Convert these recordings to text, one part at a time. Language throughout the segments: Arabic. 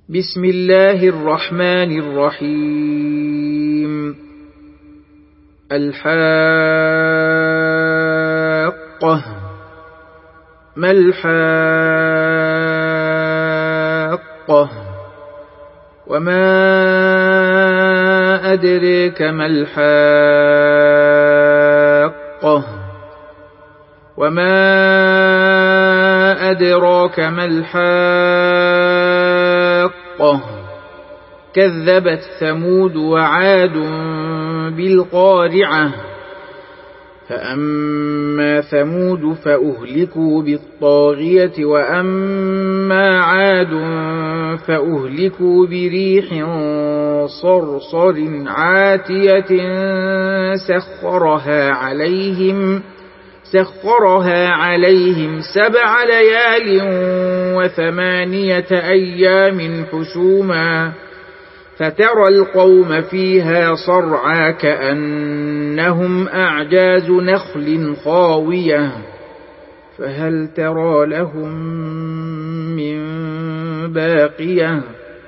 بسم الله الرحمن الرحيم. الحاقة. ما الحاقة؟ وما أدريك ما الحاقة؟ وما أدراك ما الحاقة؟ كذبت ثمود وعاد بالقارعة. فأما ثمود فأهلكوا بالطاغية، وأما عاد فأهلكوا بريح صرصر عاتية سخرها عليهم 7 ليال و8 أيام حسوما، فترى القوم فيها صرعى كأنهم أعجاز نخل خاوية، فهل ترى لهم من باقية؟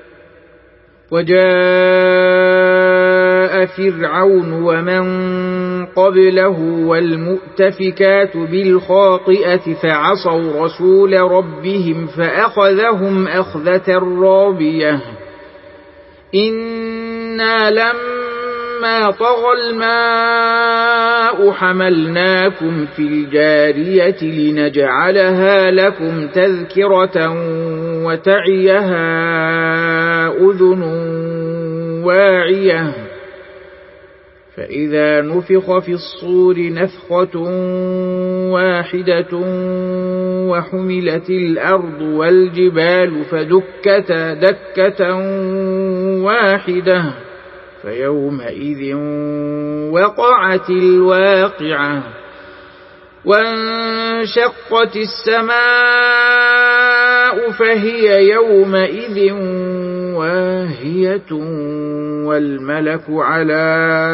وجاء فرعون ومن قبله والمؤتفكات بالخاطئة فعصوا رسول ربهم فأخذهم أخذة رابية. إنا لما طغى الماء حملناكم في الجارية لنجعلها لكم تذكرة وتعيها أذن واعية. فإذا نفخ في الصور نفخة واحدة وحملت الأرض والجبال فدكتا دكة واحدة، فيومئذ وقعت الواقعة. وانشقت السماء فهي يومئذ واهية، والملك على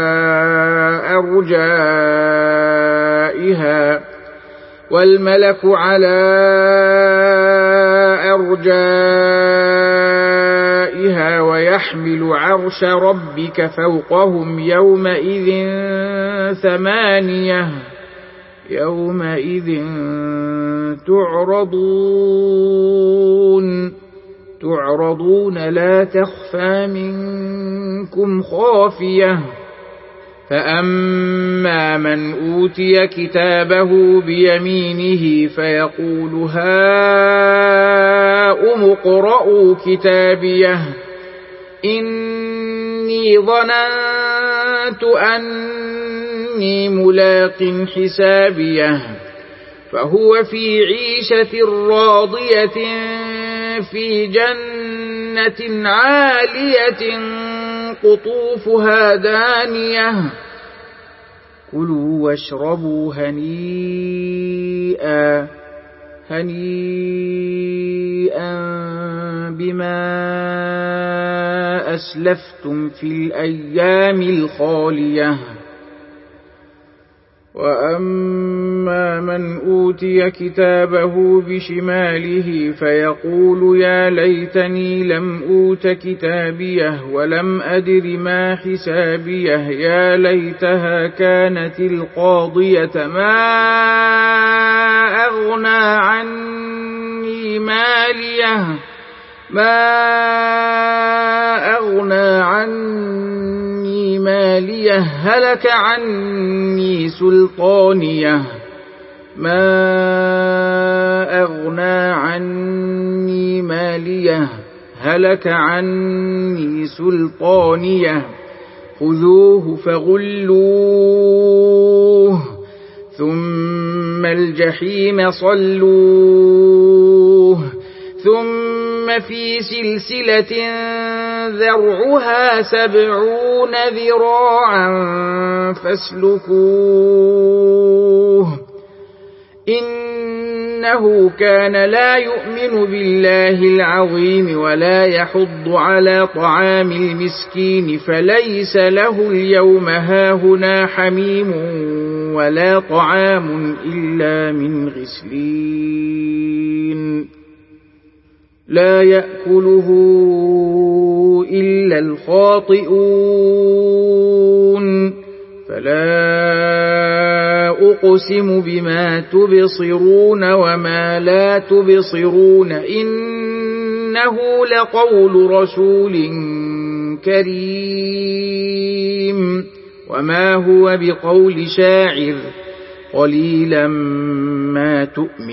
أرجائها ويحمل عرش ربك فوقهم يومئذ 8. يومئذ تعرضون لا تخفى منكم خافية. فأما من أوتي كتابه بيمينه فيقول هاؤم اقرءوا كتابيه إني ظننت أني ملاق حسابيه، فهو في عيشة راضية في جنة عالية قطوفها دانية. كلوا واشربوا هنيئا بما أسلفتم في الأيام الخالية. وأما من أوتي كتابه بشماله فيقول يا ليتني لم أوت كتابيه ولم أدر ما حسابيه، يا ليتها كانت القاضية ما أغنى عني ماليه هلك عني سلطانيه خذوه فغلوه ثم الجحيم صلوه ثم في سلسلة ذرعها 70 ذراعا فاسلكوه إنه كان لا يؤمن بالله العظيم ولا يحض على طعام المسكين، فليس له اليوم هاهنا حميم ولا طعام إلا من غسلين. لا يأكله إلا الخاطئون فلا أقسم بما تبصرون وما لا تبصرون إنه لقول رسول كريم وما هو بقول شاعر قليلا ما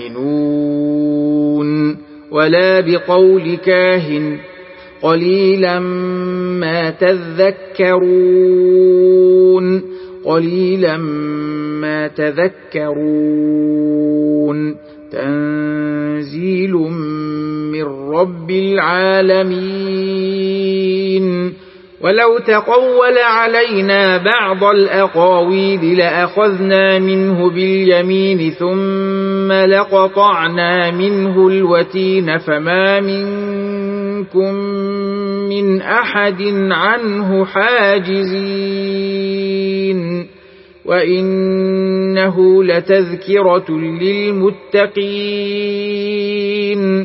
تؤمنون ولا بقول كاهن قليلا ما تذكرون قليلا ما تذكرون تنزيل من رب العالمين ولو تقول علينا بعض الأقاويل لأخذنا منه باليمين ثم لقطعنا منه الوتين فما منكم من أحد عنه حاجزين وإنه لتذكرة للمتقين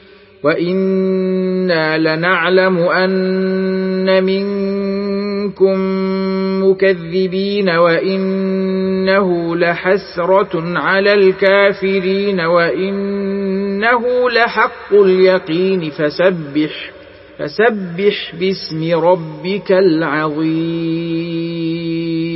وإنا لنعلم أن منكم مكذبين وإنه لحسرة على الكافرين وإنه لحق اليقين فسبح باسم ربك العظيم